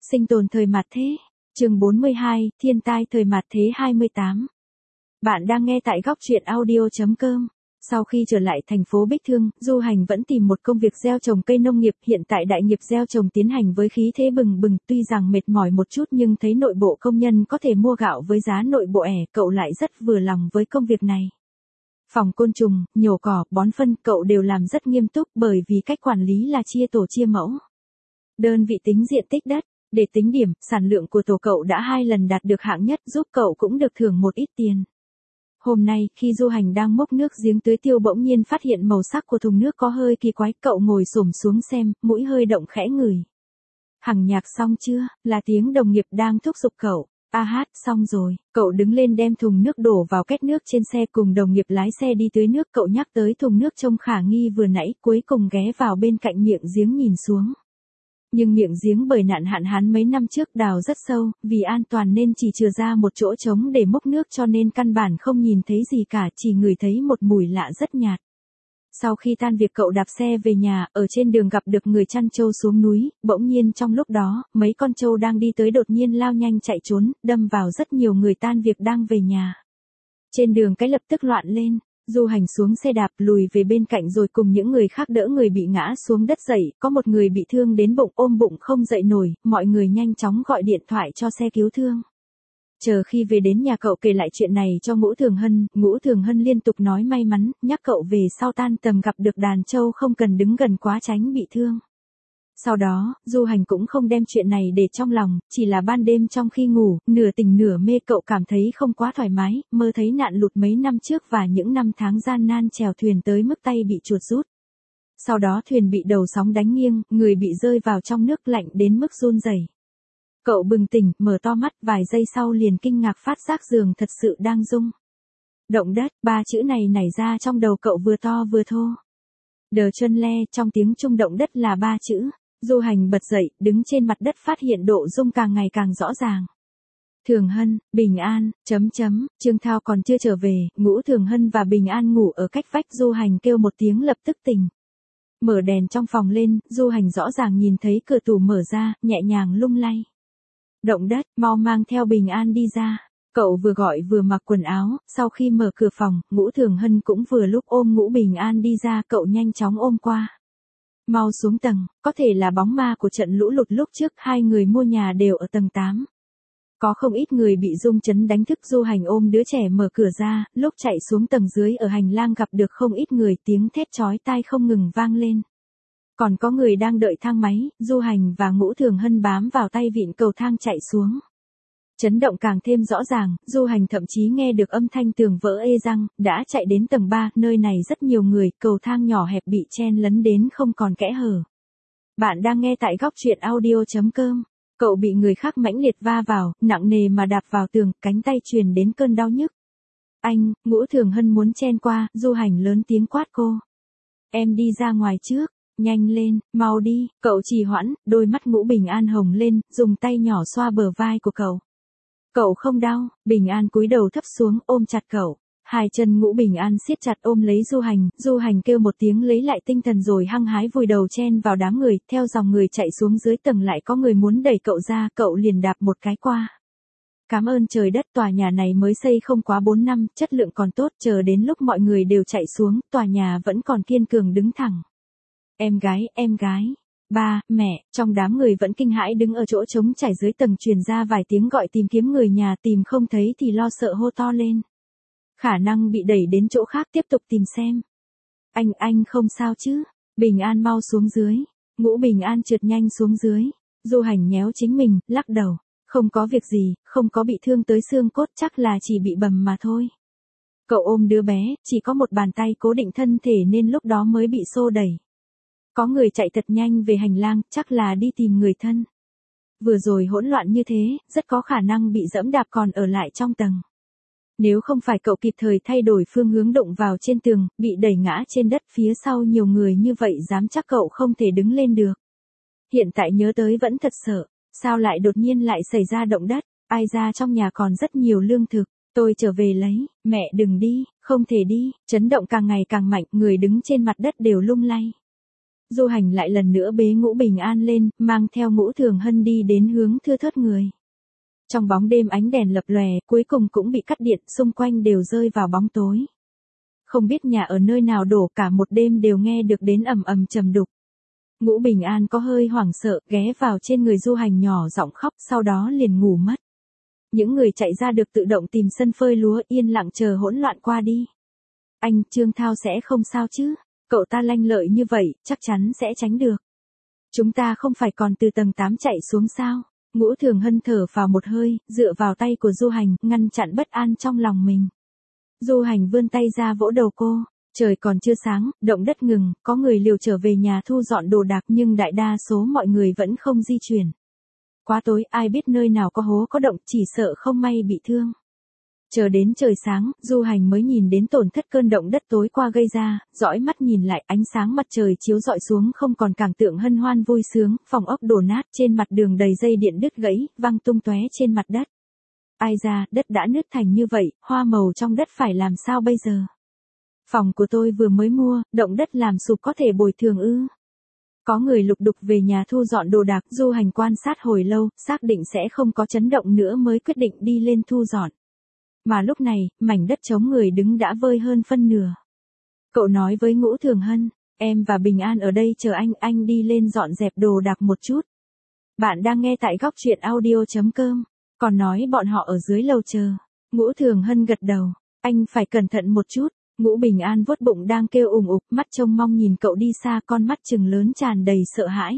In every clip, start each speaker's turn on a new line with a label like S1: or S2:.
S1: Sinh tồn thời mạt thế. Chương 42, thiên tai thời mạt thế 28. Bạn đang nghe tại góc truyện audio.com. Sau khi trở lại thành phố Bích Thương, Du Hành vẫn tìm một công việc gieo trồng cây nông nghiệp. Hiện tại đại nghiệp gieo trồng tiến hành với khí thế bừng bừng, tuy rằng mệt mỏi một chút nhưng thấy nội bộ công nhân có thể mua gạo với giá nội bộ cậu lại rất vừa lòng với công việc này. Phòng côn trùng, nhổ cỏ, bón phân cậu đều làm rất nghiêm túc bởi vì cách quản lý là chia tổ chia mẫu. Đơn vị tính diện tích đất, để tính điểm, sản lượng của tổ cậu đã 2 lần đạt được hạng nhất, giúp cậu cũng được thưởng một ít tiền. Hôm nay, khi Du Hành đang múc nước giếng tưới tiêu bỗng nhiên phát hiện màu sắc của thùng nước có hơi kỳ quái, cậu ngồi xổm xuống xem, mũi hơi động khẽ ngửi. Hằng nhạc xong chưa, là tiếng đồng nghiệp đang thúc giục cậu. Hát, xong rồi, cậu đứng lên đem thùng nước đổ vào két nước trên xe cùng đồng nghiệp lái xe đi tưới nước. Cậu nhắc tới thùng nước trông khả nghi vừa nãy, cuối cùng ghé vào bên cạnh miệng giếng nhìn xuống. Nhưng miệng giếng bởi nạn hạn hán mấy năm trước đào rất sâu, vì an toàn nên chỉ chừa ra một chỗ trống để múc nước cho nên căn bản không nhìn thấy gì cả, chỉ ngửi thấy một mùi lạ rất nhạt. Sau khi tan việc cậu đạp xe về nhà, ở trên đường gặp được người chăn trâu xuống núi, bỗng nhiên trong lúc đó, mấy con trâu đang đi tới đột nhiên lao nhanh chạy trốn, đâm vào rất nhiều người tan việc đang về nhà. Trên đường cái lập tức loạn lên. Du Hành xuống xe đạp lùi về bên cạnh rồi cùng những người khác đỡ người bị ngã xuống đất dậy, có một người bị thương đến bụng ôm bụng không dậy nổi, mọi người nhanh chóng gọi điện thoại cho xe cứu thương. Chờ khi về đến nhà cậu kể lại chuyện này cho Ngũ Thường Hân liên tục nói may mắn, nhắc cậu về sau tan tầm gặp được đàn trâu không cần đứng gần quá tránh bị thương. Sau đó, Du Hành cũng không đem chuyện này để trong lòng, chỉ là ban đêm trong khi ngủ, nửa tỉnh nửa mê cậu cảm thấy không quá thoải mái, mơ thấy nạn lụt mấy năm trước và những năm tháng gian nan chèo thuyền tới mức tay bị chuột rút. Sau đó thuyền bị đầu sóng đánh nghiêng, người bị rơi vào trong nước lạnh đến mức run rẩy. Cậu bừng tỉnh, mở to mắt, vài giây sau liền kinh ngạc phát giác giường thật sự đang rung. Động đất, 3 chữ này nảy ra trong đầu cậu vừa to vừa thô. Đờ chân le, trong tiếng Trung động đất là 3 chữ. Du Hành bật dậy, đứng trên mặt đất phát hiện độ rung càng ngày càng rõ ràng. Thường Hân, Bình An, Trương Thao còn chưa trở về, Ngũ Thường Hân và Bình An ngủ ở cách vách. Du Hành kêu một tiếng lập tức tỉnh. Mở đèn trong phòng lên, Du Hành rõ ràng nhìn thấy cửa tủ mở ra, nhẹ nhàng lung lay. Động đất, mau mang theo Bình An đi ra. Cậu vừa gọi vừa mặc quần áo, sau khi mở cửa phòng, Ngũ Thường Hân cũng vừa lúc ôm Ngũ Bình An đi ra, cậu nhanh chóng ôm qua. Mau xuống tầng, có thể là bóng ma của trận lũ lụt lúc trước, 2 người mua nhà đều ở tầng 8. Có không ít người bị rung chấn đánh thức. Du Hành ôm đứa trẻ mở cửa ra, lúc chạy xuống tầng dưới ở hành lang gặp được không ít người, tiếng thét chói tai không ngừng vang lên. Còn có người đang đợi thang máy, Du Hành và Ngũ Thường Hân bám vào tay vịn cầu thang chạy xuống. Chấn động càng thêm rõ ràng, Du Hành thậm chí nghe được âm thanh tường vỡ răng, đã chạy đến tầng 3, nơi này rất nhiều người, cầu thang nhỏ hẹp bị chen lấn đến không còn kẽ hở. Bạn đang nghe tại góc truyện audio.com. Cậu bị người khác mãnh liệt va vào, nặng nề mà đạp vào tường, cánh tay truyền đến cơn đau nhức. Anh, Ngũ Thường Hân muốn chen qua, Du Hành lớn tiếng quát cô. Em đi ra ngoài trước. Nhanh lên, mau đi, cậu trì hoãn, đôi mắt Ngũ Bình An hồng lên, dùng tay nhỏ xoa bờ vai của cậu. Cậu không đau, Bình An cúi đầu thấp xuống ôm chặt cậu. 2 chân Ngũ Bình An siết chặt ôm lấy Du Hành kêu một tiếng lấy lại tinh thần rồi hăng hái vùi đầu chen vào đám người, theo dòng người chạy xuống dưới tầng lại có người muốn đẩy cậu ra, cậu liền đạp một cái qua. Cảm ơn trời đất, tòa nhà này mới xây không quá 4 năm, chất lượng còn tốt, chờ đến lúc mọi người đều chạy xuống, tòa nhà vẫn còn kiên cường đứng thẳng. Em gái, ba, mẹ, trong đám người vẫn kinh hãi đứng ở chỗ trống trải dưới tầng truyền ra vài tiếng gọi tìm kiếm người nhà, tìm không thấy thì lo sợ hô to lên. Khả năng bị đẩy đến chỗ khác tiếp tục tìm xem. Anh không sao chứ, Bình An mau xuống dưới. Ngũ Bình An trượt nhanh xuống dưới. Du Hành nhéo chính mình, lắc đầu. Không có việc gì, không có bị thương tới xương cốt, chắc là chỉ bị bầm mà thôi. Cậu ôm đứa bé, chỉ có một bàn tay cố định thân thể nên lúc đó mới bị xô đẩy. Có người chạy thật nhanh về hành lang, chắc là đi tìm người thân. Vừa rồi hỗn loạn như thế, rất có khả năng bị dẫm đạp còn ở lại trong tầng. Nếu không phải cậu kịp thời thay đổi phương hướng đụng vào trên tường, bị đẩy ngã trên đất, phía sau nhiều người như vậy dám chắc cậu không thể đứng lên được. Hiện tại nhớ tới vẫn thật sợ, sao lại đột nhiên lại xảy ra động đất, ai ra trong nhà còn rất nhiều lương thực. Tôi trở về lấy, mẹ đừng đi, không thể đi, chấn động càng ngày càng mạnh, người đứng trên mặt đất đều lung lay. Du Hành lại lần nữa bế Ngũ Bình An lên, mang theo Ngũ Thường Hân đi đến hướng thưa thớt người. Trong bóng đêm ánh đèn lập lòe, cuối cùng cũng bị cắt điện, xung quanh đều rơi vào bóng tối. Không biết nhà ở nơi nào đổ, cả một đêm đều nghe được đến ầm ầm trầm đục. Ngũ Bình An có hơi hoảng sợ, ghé vào trên người Du Hành nhỏ giọng khóc, sau đó liền ngủ mất. Những người chạy ra được tự động tìm sân phơi lúa, yên lặng chờ hỗn loạn qua đi. Anh, Trương Thao sẽ không sao chứ? Cậu ta lanh lợi như vậy, chắc chắn sẽ tránh được. Chúng ta không phải còn từ tầng 8 chạy xuống sao? Ngũ Thường Hân thở vào một hơi, dựa vào tay của Du Hành, ngăn chặn bất an trong lòng mình. Du Hành vươn tay ra vỗ đầu cô. Trời còn chưa sáng, động đất ngừng, có người liều trở về nhà thu dọn đồ đạc nhưng đại đa số mọi người vẫn không di chuyển. Quá tối, ai biết nơi nào có hố có động, chỉ sợ không may bị thương. Chờ đến trời sáng, Du Hành mới nhìn đến tổn thất cơn động đất tối qua gây ra, dõi mắt nhìn lại, ánh sáng mặt trời chiếu rọi xuống không còn cảnh tượng hân hoan vui sướng, phòng ốc đổ nát, trên mặt đường đầy dây điện đứt gãy, văng tung tóe trên mặt đất. Ai ra, đất đã nứt thành như vậy, hoa màu trong đất phải làm sao bây giờ? Phòng của tôi vừa mới mua, động đất làm sụp có thể bồi thường ư? Có người lục đục về nhà thu dọn đồ đạc, Du Hành quan sát hồi lâu, xác định sẽ không có chấn động nữa mới quyết định đi lên thu dọn. Mà lúc này, mảnh đất trống người đứng đã vơi hơn phân nửa. Cậu nói với Ngũ Thường Hân, em và Bình An ở đây chờ anh đi lên dọn dẹp đồ đạc một chút. Bạn đang nghe tại góc truyện audio.com, còn nói bọn họ ở dưới lầu chờ. Ngũ Thường Hân gật đầu, anh phải cẩn thận một chút. Ngũ Bình An vuốt bụng đang kêu ùng ục, mắt trông mong nhìn cậu đi xa, con mắt trừng lớn tràn đầy sợ hãi.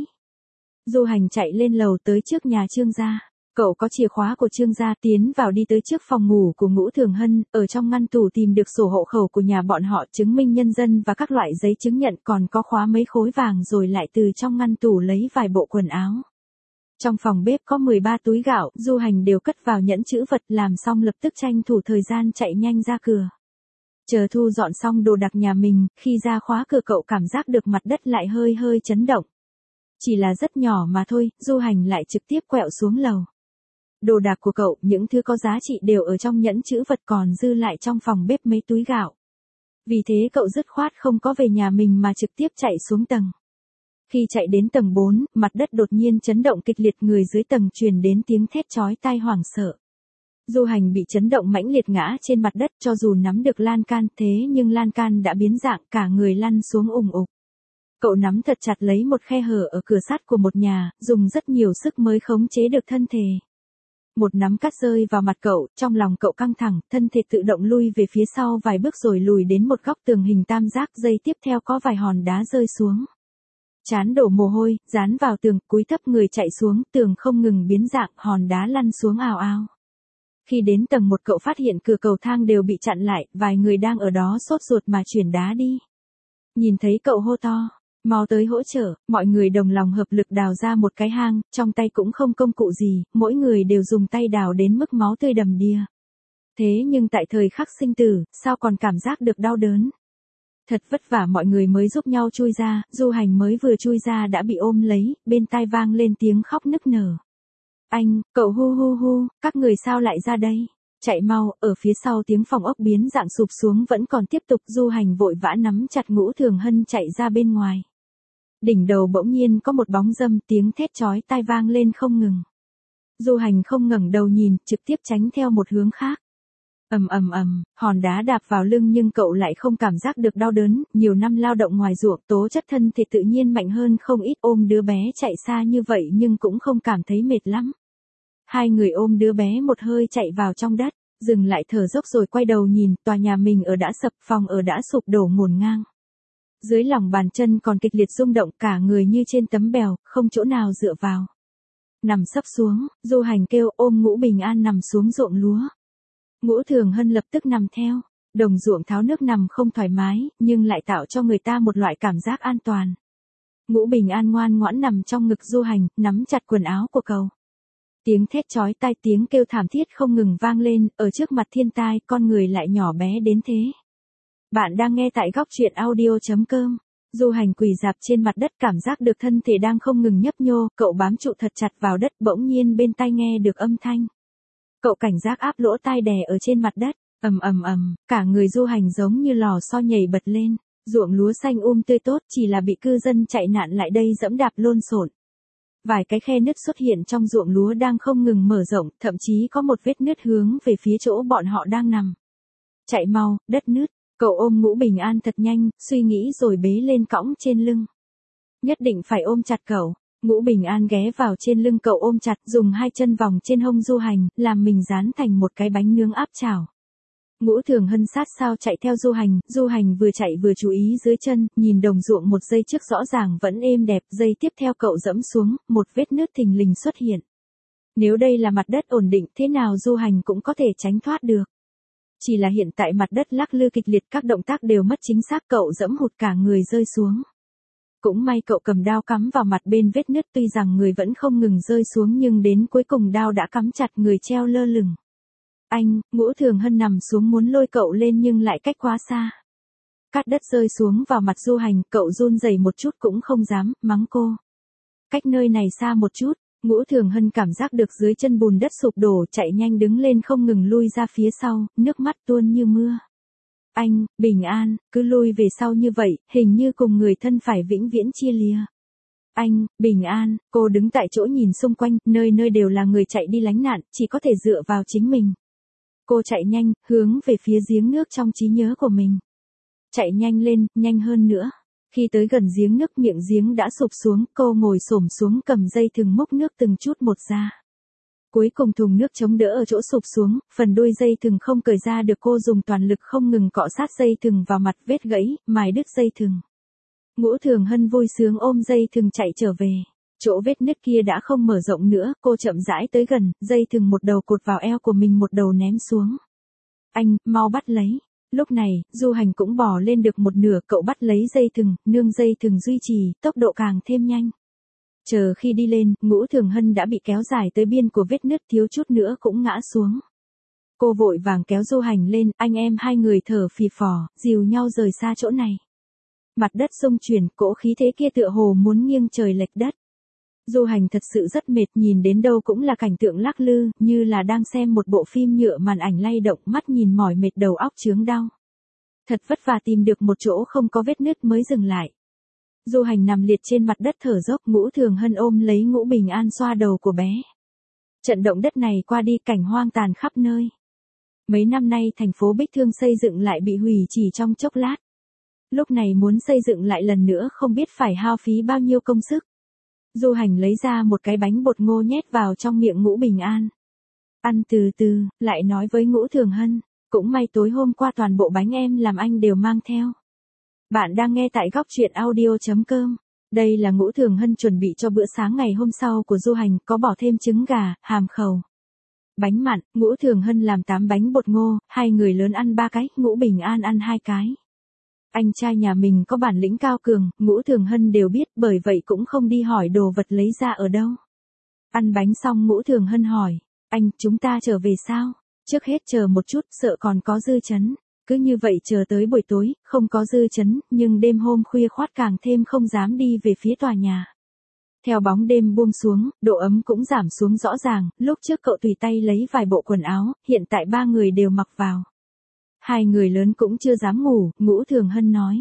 S1: Du Hành chạy lên lầu tới trước nhà Trương gia. Cậu có chìa khóa của Trương gia, tiến vào đi tới trước phòng ngủ của Ngũ Thường Hân, ở trong ngăn tủ tìm được sổ hộ khẩu của nhà bọn họ, chứng minh nhân dân và các loại giấy chứng nhận, còn có khóa mấy khối vàng, rồi lại từ trong ngăn tủ lấy vài bộ quần áo. Trong phòng bếp có 13 túi gạo, Du Hành đều cất vào nhẫn trữ vật, làm xong lập tức tranh thủ thời gian chạy nhanh ra cửa. Chờ thu dọn xong đồ đạc nhà mình, khi ra khóa cửa cậu cảm giác được mặt đất lại hơi hơi chấn động. Chỉ là rất nhỏ mà thôi, Du Hành lại trực tiếp quẹo xuống lầu. Đồ đạc của cậu, những thứ có giá trị đều ở trong nhẫn trữ vật, còn dư lại trong phòng bếp mấy túi gạo. Vì thế cậu dứt khoát không có về nhà mình mà trực tiếp chạy xuống tầng. Khi chạy đến tầng 4, mặt đất đột nhiên chấn động kịch liệt, người dưới tầng truyền đến tiếng thét chói tai hoảng sợ. Du Hành bị chấn động mãnh liệt ngã trên mặt đất, cho dù nắm được lan can, thế nhưng lan can đã biến dạng, cả người lăn xuống ùng ục. Cậu nắm thật chặt lấy một khe hở ở cửa sắt của một nhà, dùng rất nhiều sức mới khống chế được thân thể. Một nắm cát rơi vào mặt cậu, trong lòng cậu căng thẳng, thân thể tự động lui về phía sau vài bước rồi lùi đến một góc tường hình tam giác, giây tiếp theo có vài hòn đá rơi xuống. Trán đổ mồ hôi, dán vào tường, cúi thấp người chạy xuống, tường không ngừng biến dạng, hòn đá lăn xuống ào ào. Khi đến tầng 1 cậu phát hiện cửa cầu thang đều bị chặn lại, vài người đang ở đó sốt ruột mà chuyển đá đi. Nhìn thấy cậu hô to, mau tới hỗ trợ, mọi người đồng lòng hợp lực đào ra một cái hang, trong tay cũng không công cụ gì, mỗi người đều dùng tay đào đến mức máu tươi đầm đìa. Thế nhưng tại thời khắc sinh tử, sao còn cảm giác được đau đớn? Thật vất vả mọi người mới giúp nhau chui ra, Du Hành mới vừa chui ra đã bị ôm lấy, bên tai vang lên tiếng khóc nức nở. Anh, cậu hu hu hu, các người sao lại ra đây? Chạy mau, ở phía sau tiếng phòng ốc biến dạng sụp xuống vẫn còn tiếp tục. Du Hành vội vã nắm chặt Ngũ Thường Hân chạy ra bên ngoài. Đỉnh đầu bỗng nhiên có một bóng râm, tiếng thét chói tai vang lên không ngừng. Du Hành không ngẩng đầu nhìn, trực tiếp tránh theo một hướng khác. Ầm ầm ầm, hòn đá đạp vào lưng nhưng cậu lại không cảm giác được đau đớn, nhiều năm lao động ngoài ruộng, tố chất thân thể tự nhiên mạnh hơn không ít, ôm đứa bé chạy xa như vậy nhưng cũng không cảm thấy mệt lắm. Hai người ôm đứa bé một hơi chạy vào trong đất, dừng lại thở dốc rồi quay đầu nhìn, tòa nhà mình ở đã sập, phòng ở đã sụp đổ ngổn ngang. Dưới lòng bàn chân còn kịch liệt rung động, cả người như trên tấm bèo, không chỗ nào dựa vào. Nằm sấp xuống, Du Hành kêu, ôm Ngũ Bình An nằm xuống ruộng lúa. Ngũ Thường Hân lập tức nằm theo, đồng ruộng tháo nước nằm không thoải mái, nhưng lại tạo cho người ta một loại cảm giác an toàn. Ngũ Bình An ngoan ngoãn nằm trong ngực Du Hành, nắm chặt quần áo của cậu. Tiếng thét chói tai, tiếng kêu thảm thiết không ngừng vang lên, ở trước mặt thiên tai, con người lại nhỏ bé đến thế. Bạn đang nghe tại góc truyện audio.com. Du Hành quỳ rạp trên mặt đất, cảm giác được thân thể đang không ngừng nhấp nhô, cậu bám trụ thật chặt vào đất, bỗng nhiên bên tai nghe được âm thanh. Cậu cảnh giác áp lỗ tai đè ở trên mặt đất, ầm ầm ầm, cả người Du Hành giống như lò xo nhảy bật lên. Ruộng lúa xanh tươi tốt, chỉ là bị cư dân chạy nạn lại đây dẫm đạp lộn xộn. Vài cái khe nứt xuất hiện trong ruộng lúa đang không ngừng mở rộng, thậm chí có một vết nứt hướng về phía chỗ bọn họ đang nằm. Chạy mau, đất nứt. Cậu ôm Ngũ Bình An thật nhanh, suy nghĩ rồi bế lên cõng trên lưng. Nhất định phải ôm chặt cậu. Ngũ Bình An ghé vào trên lưng cậu ôm chặt, dùng hai chân vòng trên hông Du Hành, làm mình dán thành một cái bánh nướng áp chảo. Ngũ Thường Hân sát sao chạy theo Du Hành vừa chạy vừa chú ý dưới chân, nhìn đồng ruộng một giây trước rõ ràng vẫn êm đẹp, giây tiếp theo cậu dẫm xuống, một vết nứt thình lình xuất hiện. Nếu đây là mặt đất ổn định thế nào Du Hành cũng có thể tránh thoát được. Chỉ là hiện tại mặt đất lắc lư kịch liệt, các động tác đều mất chính xác, cậu dẫm hụt cả người rơi xuống. Cũng may cậu cầm đao cắm vào mặt bên vết nứt, tuy rằng người vẫn không ngừng rơi xuống nhưng đến cuối cùng đao đã cắm chặt người treo lơ lửng. Anh, Ngũ Thường Hân nằm xuống muốn lôi cậu lên nhưng lại cách quá xa. Cát đất rơi xuống vào mặt Du Hành, cậu run rẩy một chút cũng không dám mắng cô. Cách nơi này xa một chút. Ngũ Thường Hân cảm giác được dưới chân bùn đất sụp đổ, chạy nhanh đứng lên không ngừng lui ra phía sau, nước mắt tuôn như mưa. Anh, Bình An, cứ lui về sau như vậy, hình như cùng người thân phải vĩnh viễn chia lìa. Anh, Bình An, cô đứng tại chỗ nhìn xung quanh, nơi nơi đều là người chạy đi lánh nạn, chỉ có thể dựa vào chính mình. Cô chạy nhanh, hướng về phía giếng nước trong trí nhớ của mình. Chạy nhanh lên, nhanh hơn nữa. Khi tới gần giếng nước, miệng giếng đã sụp xuống, cô ngồi xổm xuống cầm dây thừng múc nước từng chút một ra. Cuối cùng thùng nước chống đỡ ở chỗ sụp xuống, phần đuôi dây thừng không cởi ra được, cô dùng toàn lực không ngừng cọ sát dây thừng vào mặt, vết gãy, mài đứt dây thừng. Ngũ Thường Hân vui sướng ôm dây thừng chạy trở về. Chỗ vết nứt kia đã không mở rộng nữa, cô chậm rãi tới gần, dây thừng một đầu cột vào eo của mình, một đầu ném xuống. Anh, mau bắt lấy. Lúc này, Du Hành cũng bò lên được một nửa, cậu bắt lấy dây thừng, nương dây thừng duy trì, tốc độ càng thêm nhanh. Chờ khi đi lên, Ngũ Thường Hân đã bị kéo dài tới biên của vết nứt, thiếu chút nữa cũng ngã xuống. Cô vội vàng kéo Du Hành lên, anh em hai người thở phì phò, dìu nhau rời xa chỗ này. Mặt đất xung chuyển, cỗ khí thế kia tựa hồ muốn nghiêng trời lệch đất. Du Hành thật sự rất mệt, nhìn đến đâu cũng là cảnh tượng lắc lư, như là đang xem một bộ phim nhựa màn ảnh lay động, mắt nhìn mỏi mệt, đầu óc chướng đau. Thật vất vả tìm được một chỗ không có vết nứt mới dừng lại. Du Hành nằm liệt trên mặt đất thở dốc, Ngũ Thường Hân ôm lấy Ngũ Bình An xoa đầu của bé. Trận động đất này qua đi, cảnh hoang tàn khắp nơi. Mấy năm nay thành phố Bích Thương xây dựng lại bị hủy chỉ trong chốc lát. Lúc này muốn xây dựng lại lần nữa không biết phải hao phí bao nhiêu công sức. Du Hành lấy ra một cái bánh bột ngô nhét vào trong miệng Ngũ Bình An. Ăn từ từ, lại nói với Ngũ Thường Hân, cũng may tối hôm qua toàn bộ bánh em làm anh đều mang theo. Bạn đang nghe tại góc truyện audio.com. Đây là Ngũ Thường Hân chuẩn bị cho bữa sáng ngày hôm sau của Du Hành, có bỏ thêm trứng gà, hàm khẩu. Bánh mặn, Ngũ Thường Hân làm 8 bánh bột ngô, hai người lớn ăn 3 cái, Ngũ Bình An ăn 2 cái. Anh trai nhà mình có bản lĩnh cao cường, Ngũ Thường Hân đều biết, bởi vậy cũng không đi hỏi đồ vật lấy ra ở đâu. Ăn bánh xong Ngũ Thường Hân hỏi, anh, chúng ta trở về sao? Trước hết chờ một chút, sợ còn có dư chấn. Cứ như vậy chờ tới buổi tối, không có dư chấn, nhưng đêm hôm khuya khoắt càng thêm không dám đi về phía tòa nhà. Theo bóng đêm buông xuống, độ ấm cũng giảm xuống rõ ràng, lúc trước cậu tùy tay lấy vài bộ quần áo, hiện tại 3 người đều mặc vào. Hai người lớn cũng chưa dám ngủ, Ngũ Thường Hân nói.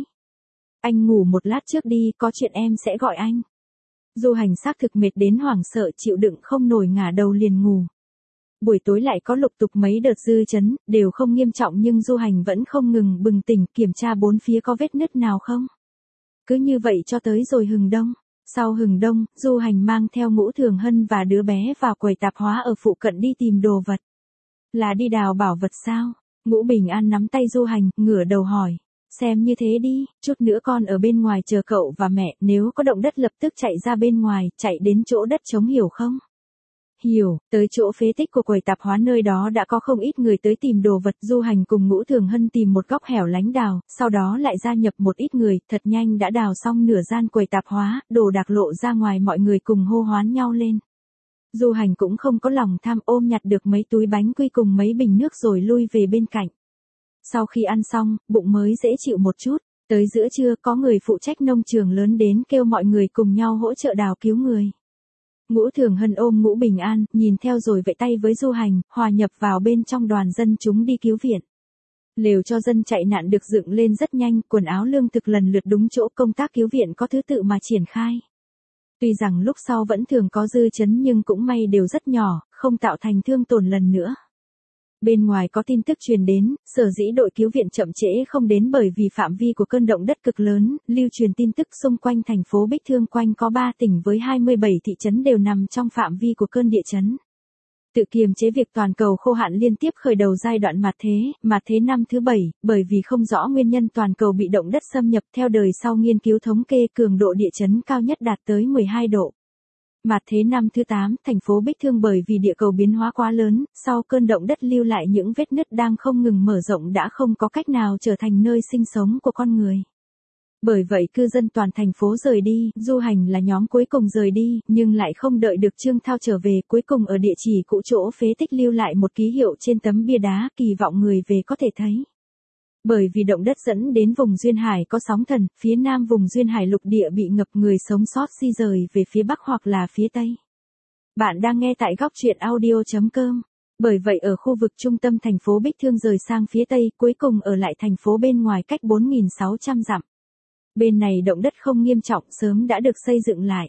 S1: Anh ngủ một lát trước đi, có chuyện em sẽ gọi anh. Du Hành xác thực mệt đến hoảng sợ, chịu đựng không nổi, ngả đầu liền ngủ. Buổi tối lại có lục tục mấy đợt dư chấn, đều không nghiêm trọng nhưng Du Hành vẫn không ngừng bừng tỉnh, kiểm tra bốn phía có vết nứt nào không. Cứ như vậy cho tới rồi hừng đông. Sau hừng đông, Du Hành mang theo Ngũ Thường Hân và đứa bé vào quầy tạp hóa ở phụ cận đi tìm đồ vật. Là đi đào bảo vật sao? Ngũ Bình An nắm tay Du Hành, ngửa đầu hỏi. Xem như thế đi, chút nữa con ở bên ngoài chờ cậu và mẹ, nếu có động đất lập tức chạy ra bên ngoài, chạy đến chỗ đất trống, hiểu không? Hiểu. Tới chỗ phế tích của quầy tạp hóa, nơi đó đã có không ít người tới tìm đồ vật. Du Hành cùng Ngũ Thường Hân tìm một góc hẻo lánh đào, sau đó lại gia nhập một ít người, thật nhanh đã đào xong nửa gian quầy tạp hóa, đồ đạc lộ ra ngoài, mọi người cùng hô hoán nhau lên. Du Hành cũng không có lòng tham, ôm nhặt được mấy túi bánh quy cùng mấy bình nước rồi lui về bên cạnh. Sau khi ăn xong, bụng mới dễ chịu một chút. Tới giữa trưa có người phụ trách nông trường lớn đến kêu mọi người cùng nhau hỗ trợ đào cứu người. Ngũ Thường Hân ôm Ngũ Bình An, nhìn theo rồi vẫy tay với Du Hành, hòa nhập vào bên trong đoàn dân chúng đi cứu viện. Lều cho dân chạy nạn được dựng lên rất nhanh, quần áo lương thực lần lượt đúng chỗ, công tác cứu viện có thứ tự mà triển khai. Tuy rằng lúc sau vẫn thường có dư chấn nhưng cũng may đều rất nhỏ, không tạo thành thương tổn lần nữa. Bên ngoài có tin tức truyền đến, sở dĩ đội cứu viện chậm trễ không đến bởi vì phạm vi của cơn động đất cực lớn, lưu truyền tin tức xung quanh thành phố Bích Thương quanh có 3 tỉnh với 27 thị trấn đều nằm trong phạm vi của cơn địa chấn. Tự kiềm chế việc toàn cầu khô hạn liên tiếp khởi đầu giai đoạn mạt thế năm thứ 7, bởi vì không rõ nguyên nhân toàn cầu bị động đất xâm nhập theo đời sau nghiên cứu thống kê cường độ địa chấn cao nhất đạt tới 12 độ. Mạt thế năm thứ 8, thành phố Bích Thương bởi vì địa cầu biến hóa quá lớn, sau cơn động đất lưu lại những vết nứt đang không ngừng mở rộng đã không có cách nào trở thành nơi sinh sống của con người. Bởi vậy cư dân toàn thành phố rời đi, du hành là nhóm cuối cùng rời đi, nhưng lại không đợi được Trương Thao trở về, cuối cùng ở địa chỉ cũ chỗ phế tích lưu lại một ký hiệu trên tấm bia đá, kỳ vọng người về có thể thấy. Bởi vì động đất dẫn đến vùng duyên hải có sóng thần, phía nam vùng duyên hải lục địa bị ngập, người sống sót di rời về phía bắc hoặc là phía tây. Bạn đang nghe tại góc truyện audio.com. Bởi vậy ở khu vực trung tâm thành phố Bích Thương rời sang phía tây, cuối cùng ở lại thành phố bên ngoài cách 4.600 dặm. Bên này động đất không nghiêm trọng, sớm đã được xây dựng lại.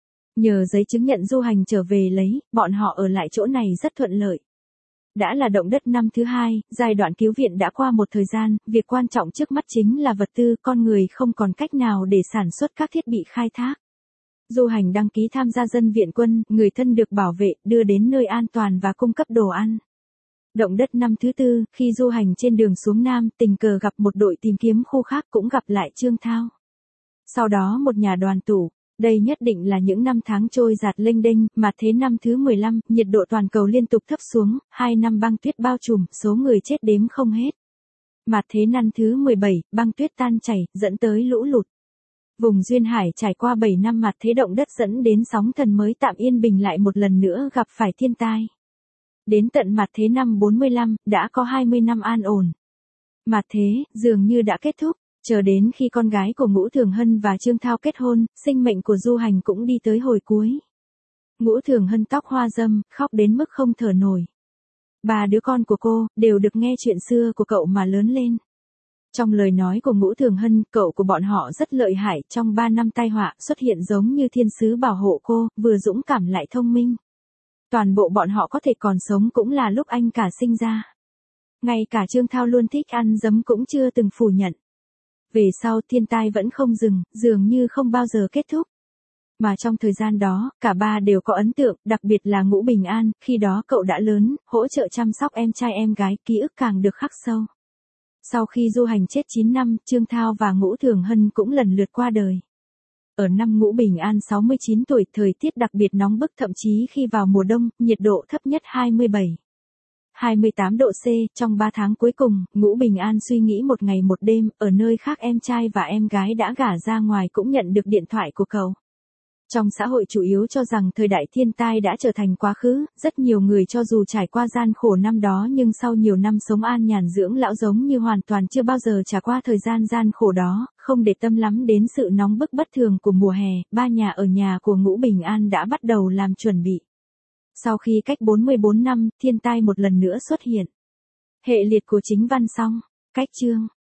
S1: Nhờ giấy chứng nhận du hành trở về lấy, bọn họ ở lại chỗ này rất thuận lợi. Đã là động đất năm thứ 2, giai đoạn cứu viện đã qua một thời gian, việc quan trọng trước mắt chính là vật tư, con người không còn cách nào để sản xuất các thiết bị khai thác. Du hành đăng ký tham gia dân viện quân, người thân được bảo vệ, đưa đến nơi an toàn và cung cấp đồ ăn. Động đất năm thứ 4, khi du hành trên đường xuống Nam, tình cờ gặp một đội tìm kiếm khu khác cũng gặp lại Trương Thao. Sau đó một nhà đoàn tụ. Đây nhất định là những năm tháng trôi giạt lênh đênh, mà thế năm thứ 15, nhiệt độ toàn cầu liên tục thấp xuống, 2 năm băng tuyết bao trùm, số người chết đếm không hết. Mà thế năm thứ 17, băng tuyết tan chảy, dẫn tới lũ lụt. Vùng duyên hải trải qua 7 năm mặt thế động đất dẫn đến sóng thần mới tạm yên bình lại một lần nữa gặp phải thiên tai. Đến tận mặt thế năm 45, đã có 20 năm an ổn. Mặt thế, dường như đã kết thúc. Chờ đến khi con gái của Ngũ Thường Hân và Trương Thao kết hôn, sinh mệnh của du hành cũng đi tới hồi cuối. Ngũ Thường Hân tóc hoa râm, khóc đến mức không thở nổi. 3 đứa con của cô, đều được nghe chuyện xưa của cậu mà lớn lên. Trong lời nói của Ngũ Thường Hân, cậu của bọn họ rất lợi hại, trong 3 năm tai họa, xuất hiện giống như thiên sứ bảo hộ cô, vừa dũng cảm lại thông minh. Toàn bộ bọn họ có thể còn sống cũng là lúc anh cả sinh ra. Ngay cả Trương Thao luôn thích ăn dấm cũng chưa từng phủ nhận. Về sau thiên tai vẫn không dừng, dường như không bao giờ kết thúc. Mà trong thời gian đó, cả ba đều có ấn tượng, đặc biệt là Ngũ Bình An, khi đó cậu đã lớn, hỗ trợ chăm sóc em trai em gái, ký ức càng được khắc sâu. Sau khi du hành chết 9 năm, Trương Thao và Ngũ Thường Hân cũng lần lượt qua đời. Ở năm Ngũ Bình An 69 tuổi, thời tiết đặc biệt nóng bức, thậm chí khi vào mùa đông, nhiệt độ thấp nhất 28 độ C, trong 3 tháng cuối cùng, Ngũ Bình An suy nghĩ một ngày một đêm, ở nơi khác em trai và em gái đã gả ra ngoài cũng nhận được điện thoại của cậu. Trong xã hội chủ yếu cho rằng thời đại thiên tai đã trở thành quá khứ, rất nhiều người cho dù trải qua gian khổ năm đó nhưng sau nhiều năm sống an nhàn dưỡng lão giống như hoàn toàn chưa bao giờ trải qua thời gian gian khổ đó, không để tâm lắm đến sự nóng bức bất thường của mùa hè, ba nhà ở nhà của Ngũ Bình An đã bắt đầu làm chuẩn bị. Sau khi cách 44 năm, thiên tai một lần nữa xuất hiện. Hệ liệt của chính văn xong. Cách chương.